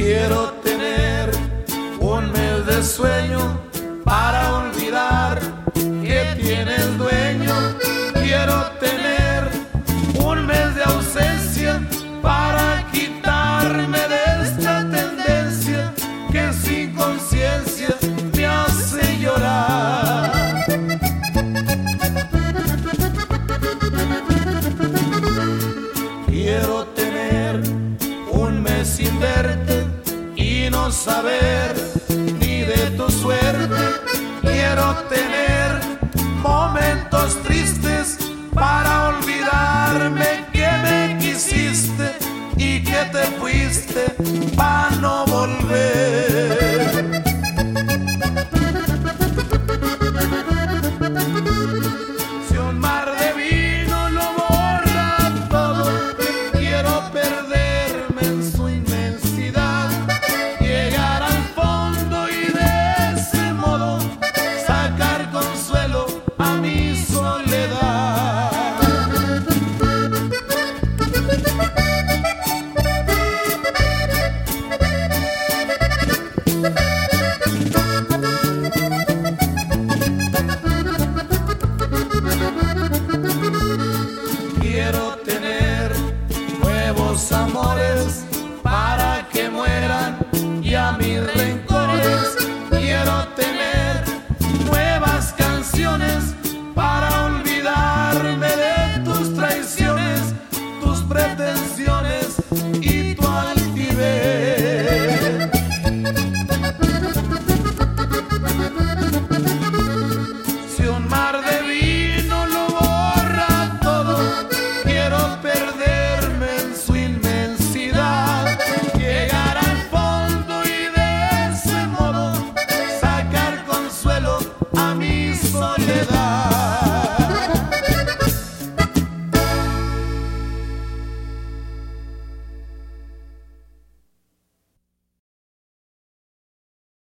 Quiero tener un mes de sueño para olvidar que tienes dueño. Quiero tener un mes de ausencia para quitarme de esta tendencia que sin conciencia me hace llorar. Quiero tener un mes sin verte y no saber ni de tu suerte. Quiero tener momentos tristes para olvidarme que me quisiste y que te fuiste